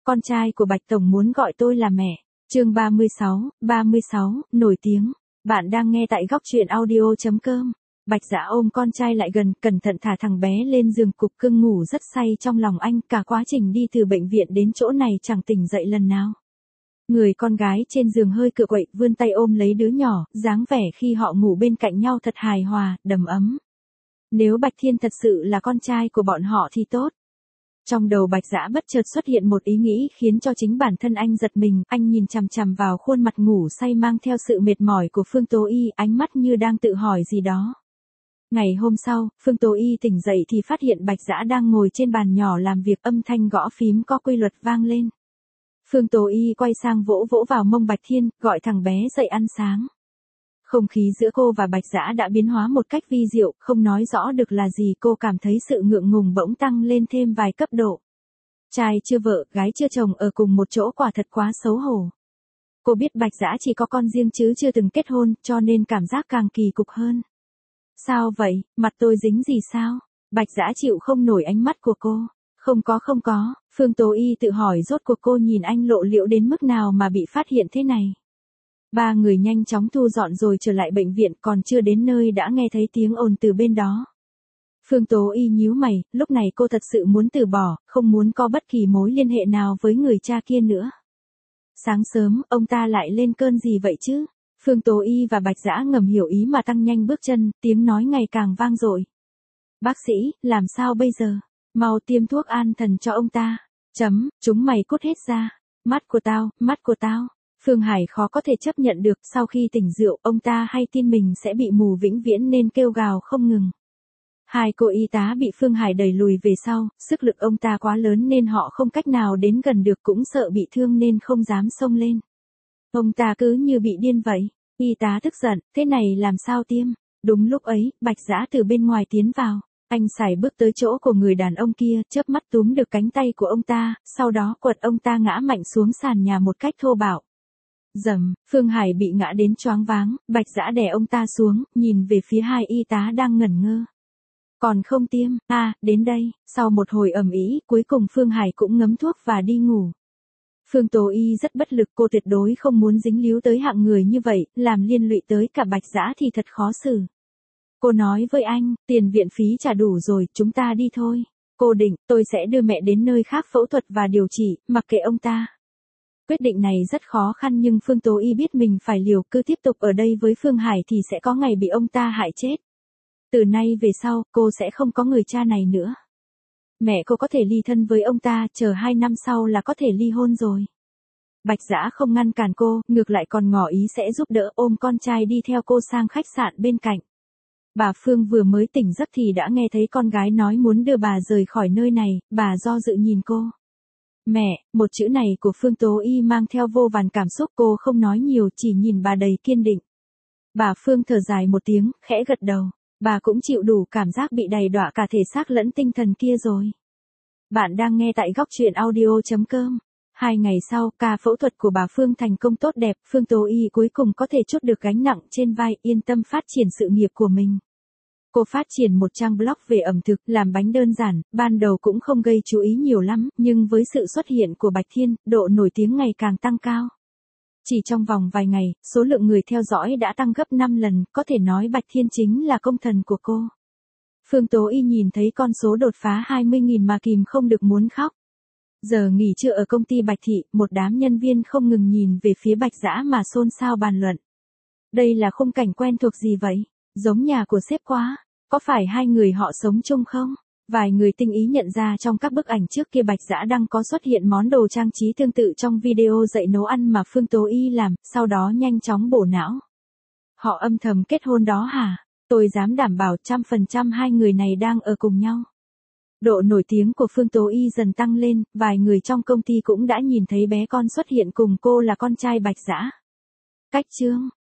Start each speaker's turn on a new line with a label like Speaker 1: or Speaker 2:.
Speaker 1: con trai của Bạch Tổng muốn gọi tôi là mẹ. Chương 36, nổi tiếng. Bạn đang nghe tại góc truyện audio.com. Bạch Dã ôm con trai lại gần, cẩn thận thả thằng bé lên giường, cục cưng ngủ rất say trong lòng anh, cả quá trình đi từ bệnh viện đến chỗ này chẳng tỉnh dậy lần nào. Người con gái trên giường hơi cựa quậy, vươn tay ôm lấy đứa nhỏ, dáng vẻ khi họ ngủ bên cạnh nhau thật hài hòa, đầm ấm. Nếu Bạch Thiên thật sự là con trai của bọn họ thì tốt. Trong đầu Bạch Dã bất chợt xuất hiện một ý nghĩ khiến cho chính bản thân anh giật mình, anh nhìn chằm chằm vào khuôn mặt ngủ say mang theo sự mệt mỏi của Phương Tố Y, ánh mắt như đang tự hỏi gì đó. Ngày hôm sau, Phương Tố Y tỉnh dậy thì phát hiện Bạch Dã đang ngồi trên bàn nhỏ làm việc, âm thanh gõ phím có quy luật vang lên. Phương Tố Y quay sang vỗ vỗ vào mông Bạch Thiên, gọi thằng bé dậy ăn sáng. Không khí giữa cô và Bạch Dã đã biến hóa một cách vi diệu, không nói rõ được là gì, cô cảm thấy sự ngượng ngùng bỗng tăng lên thêm vài cấp độ. Trai chưa vợ, gái chưa chồng ở cùng một chỗ quả thật quá xấu hổ. Cô biết Bạch Dã chỉ có con riêng chứ chưa từng kết hôn, cho nên cảm giác càng kỳ cục hơn. Sao vậy, mặt tôi dính gì sao? Bạch Dã chịu không nổi ánh mắt của cô. Không có, Phương Tố Y tự hỏi, rốt cuộc cô nhìn anh lộ liễu đến mức nào mà bị phát hiện thế này. Ba người nhanh chóng thu dọn rồi trở lại bệnh viện, còn chưa đến nơi đã nghe thấy tiếng ồn từ bên đó. Phương Tố Y nhíu mày, lúc này cô thật sự muốn từ bỏ, không muốn có bất kỳ mối liên hệ nào với người cha kia nữa. Sáng sớm, ông ta lại lên cơn gì vậy chứ? Phương Tố Y và Bạch Dã ngầm hiểu ý mà tăng nhanh bước chân, tiếng nói ngày càng vang dội. Bác sĩ, làm sao bây giờ? Mau tiêm thuốc an thần cho ông ta. Chúng mày cút hết ra. Mắt của tao. Phương Hải khó có thể chấp nhận được, sau khi tỉnh rượu, ông ta hay tin mình sẽ bị mù vĩnh viễn nên kêu gào không ngừng. Hai cô y tá bị Phương Hải đẩy lùi về sau, sức lực ông ta quá lớn nên họ không cách nào đến gần được, cũng sợ bị thương nên không dám xông lên. Ông ta cứ như bị điên vậy. Y tá tức giận, thế này làm sao tiêm? Đúng lúc ấy, Bạch Dã từ bên ngoài tiến vào. Anh sải bước tới chỗ của người đàn ông kia, chớp mắt túm được cánh tay của ông ta, sau đó quật ông ta ngã mạnh xuống sàn nhà một cách thô bạo. Dầm, Phương Hải bị ngã đến choáng váng, Bạch Dã đè ông ta xuống, nhìn về phía hai y tá đang ngẩn ngơ. Còn không tiêm, đến đây, sau một hồi ầm ĩ, cuối cùng Phương Hải cũng ngấm thuốc và đi ngủ. Phương Tố Y rất bất lực, cô tuyệt đối không muốn dính líu tới hạng người như vậy, làm liên lụy tới cả Bạch Dã thì thật khó xử. Cô nói với anh, tiền viện phí trả đủ rồi, chúng ta đi thôi. Cô định, tôi sẽ đưa mẹ đến nơi khác phẫu thuật và điều trị, mặc kệ ông ta. Quyết định này rất khó khăn nhưng Phương Tố Y biết mình phải liều, cứ tiếp tục ở đây với Phương Hải thì sẽ có ngày bị ông ta hại chết. Từ nay về sau, cô sẽ không có người cha này nữa. Mẹ cô có thể ly thân với ông ta, chờ 2 năm sau là có thể ly hôn rồi. Bạch Dã không ngăn cản cô, ngược lại còn ngỏ ý sẽ giúp đỡ, ôm con trai đi theo cô sang khách sạn bên cạnh. Bà Phương vừa mới tỉnh giấc thì đã nghe thấy con gái nói muốn đưa bà rời khỏi nơi này, bà do dự nhìn cô. Mẹ, một chữ này của Phương Tố Y mang theo vô vàn cảm xúc, cô không nói nhiều, chỉ nhìn bà đầy kiên định. Bà Phương thở dài một tiếng, khẽ gật đầu. Bà cũng chịu đủ cảm giác bị đầy đọa cả thể xác lẫn tinh thần kia rồi. Bạn đang nghe tại góc truyện audio.com. 2 ngày sau, ca phẫu thuật của bà Phương thành công tốt đẹp, Phương Tố Y cuối cùng có thể trút được gánh nặng trên vai, yên tâm phát triển sự nghiệp của mình. Cô phát triển một trang blog về ẩm thực, làm bánh đơn giản, ban đầu cũng không gây chú ý nhiều lắm, nhưng với sự xuất hiện của Bạch Thiên, độ nổi tiếng ngày càng tăng cao. Chỉ trong vòng vài ngày, số lượng người theo dõi đã tăng gấp 5 lần, có thể nói Bạch Thiên chính là công thần của cô. Phương Tố Y nhìn thấy con số đột phá 20.000 mà kìm không được muốn khóc. Giờ nghỉ trưa ở công ty Bạch Thị, một đám nhân viên không ngừng nhìn về phía Bạch Dã mà xôn xao bàn luận. Đây là khung cảnh quen thuộc gì vậy? Giống nhà của sếp quá. Có phải hai người họ sống chung không? Vài người tinh ý nhận ra trong các bức ảnh trước kia Bạch Dã đang có xuất hiện món đồ trang trí tương tự trong video dạy nấu ăn mà Phương Tố Y làm, sau đó nhanh chóng bổ não. Họ âm thầm kết hôn đó hả? Tôi dám đảm bảo 100% hai người này đang ở cùng nhau. Độ nổi tiếng của Phương Tố Y dần tăng lên, vài người trong công ty cũng đã nhìn thấy bé con xuất hiện cùng cô là con trai Bạch Dã. Cách chương